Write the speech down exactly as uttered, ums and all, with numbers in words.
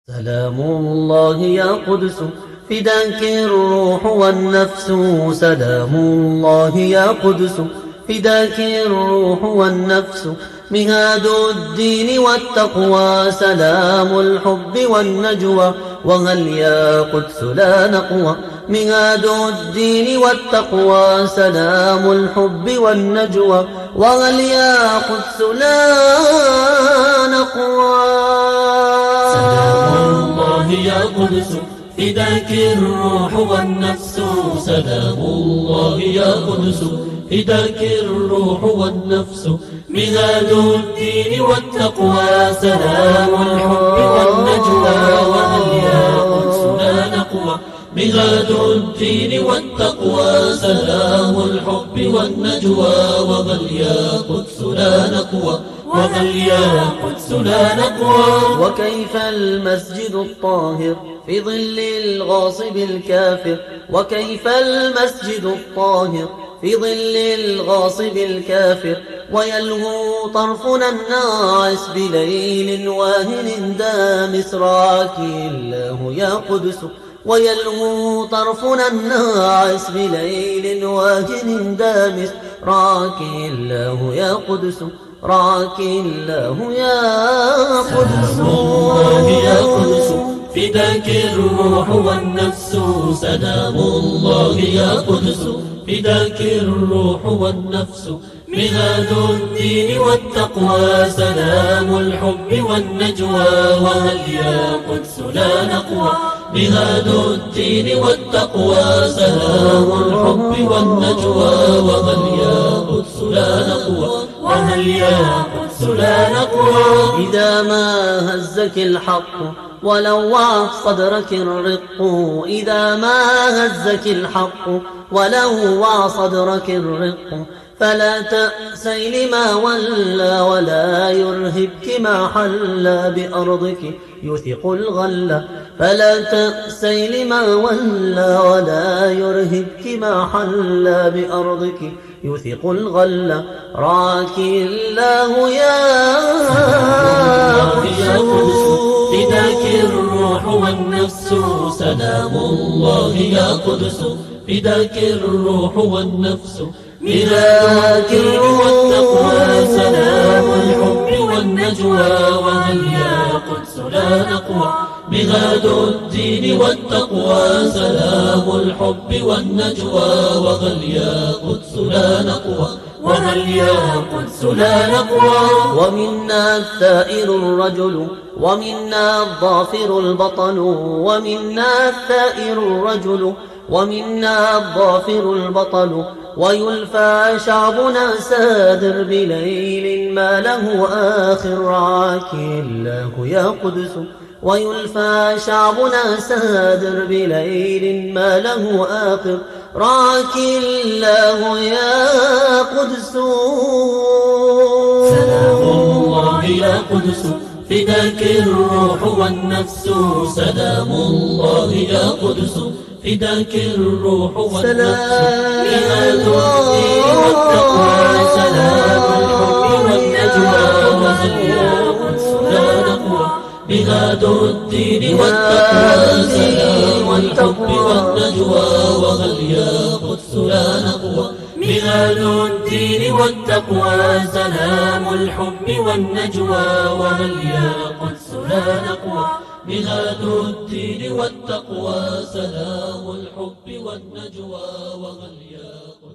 سلام الله يا قدس فداك الروح والنفس. سلام الله يا قدس فداك الروح والنفس. مهاد الدين والتقوى سلام الحب والنجوى. وهل يا قدس لا نقوى. مهاد الدين والتقوى سلام الحب والنجوى. وهل يا قدس لا نقوى. يا قدس فداك الروح والنفس. سلام الله يا قدس فداك الروح والنفس. مهاد الدين والتقوى سلام الحب والنجوى. وهل يا قدس لا نقوى. مهاد الدين والتقوى سلام الحب والنجوى. وهل يا قدس لا نقوى. وهل يا قدس لا نقوى. وكيف المسجد الطاهر في ظل الغاصب الكافر. وكيف المسجد الطاهر في ظل الغاصب الكافر. ويلهو طرفنا الناعس بليل واهن دامس. راكي الله يا قدس. ويلهو طرفنا الناعس بليل واهن دامس. راكي الله يا قدس. راكي الله يا قدس. الله يا قدس فداك الروح والنفس. سلام الله يا قدس فداك الروح والنفس. مهاد الدين والتقوى سلام الحب والنجوى. وهل يا قدس لا نقوى. مهاد الدين والتقوى سلام الحب والنجوى. وهل يا قدس لا نقوى. وهل يا قدس لا نقوى. إذا ما هزك الحق ولوع صدرك الرق. إذا ما هزك الحق ولوع صدرك الرق. فلا تأسي لما ولى ولا يرهبك ما حل بأرضك يثق الغلة. فلا تأسي لما ولى ولا يرهبك ما حل بأرضك يثق الغلة. راكي الله يا قدس فداك الروح والنفس. سلام الله يا قدس فداك الروح والنفس. مهاد الدين والتقوى سلام الحب والنجوى. وهل يا قدس لا نقوى. مهاد الدين والتقوى سلام الحب والنجوى. وهل يا قدس لا نقوى. وهل يا قدس لا نقوى. ومنا الثائر الرجل ومنا الظافر البطن. ومنا الثائر الرجل ومنا الظافر البطل. ويلفى شعبنا سادر بليل ما له آخر. راكي الله يا قدس. ويلفى شعبنا سادر بليل ما له آخر. راكي الله يا قدس. سلام الله يا قدس فداك الروح والنفس. سلام الله يا قدس فداك الروح والنفس. مهاد الدين والتقوى سلام الحب والنجوى. وهل يا قدس لا نقوى. مهاد الدين والتقوى سلام الحب والنجوى. وهل يا قدس لا نقوى. مهاد الدين والتقوى سلام الحب والنجوى. وهل يا قدس لا نقوى. مهاد الدين والتقوى سلام الحب والنجوى. وهل يا قدس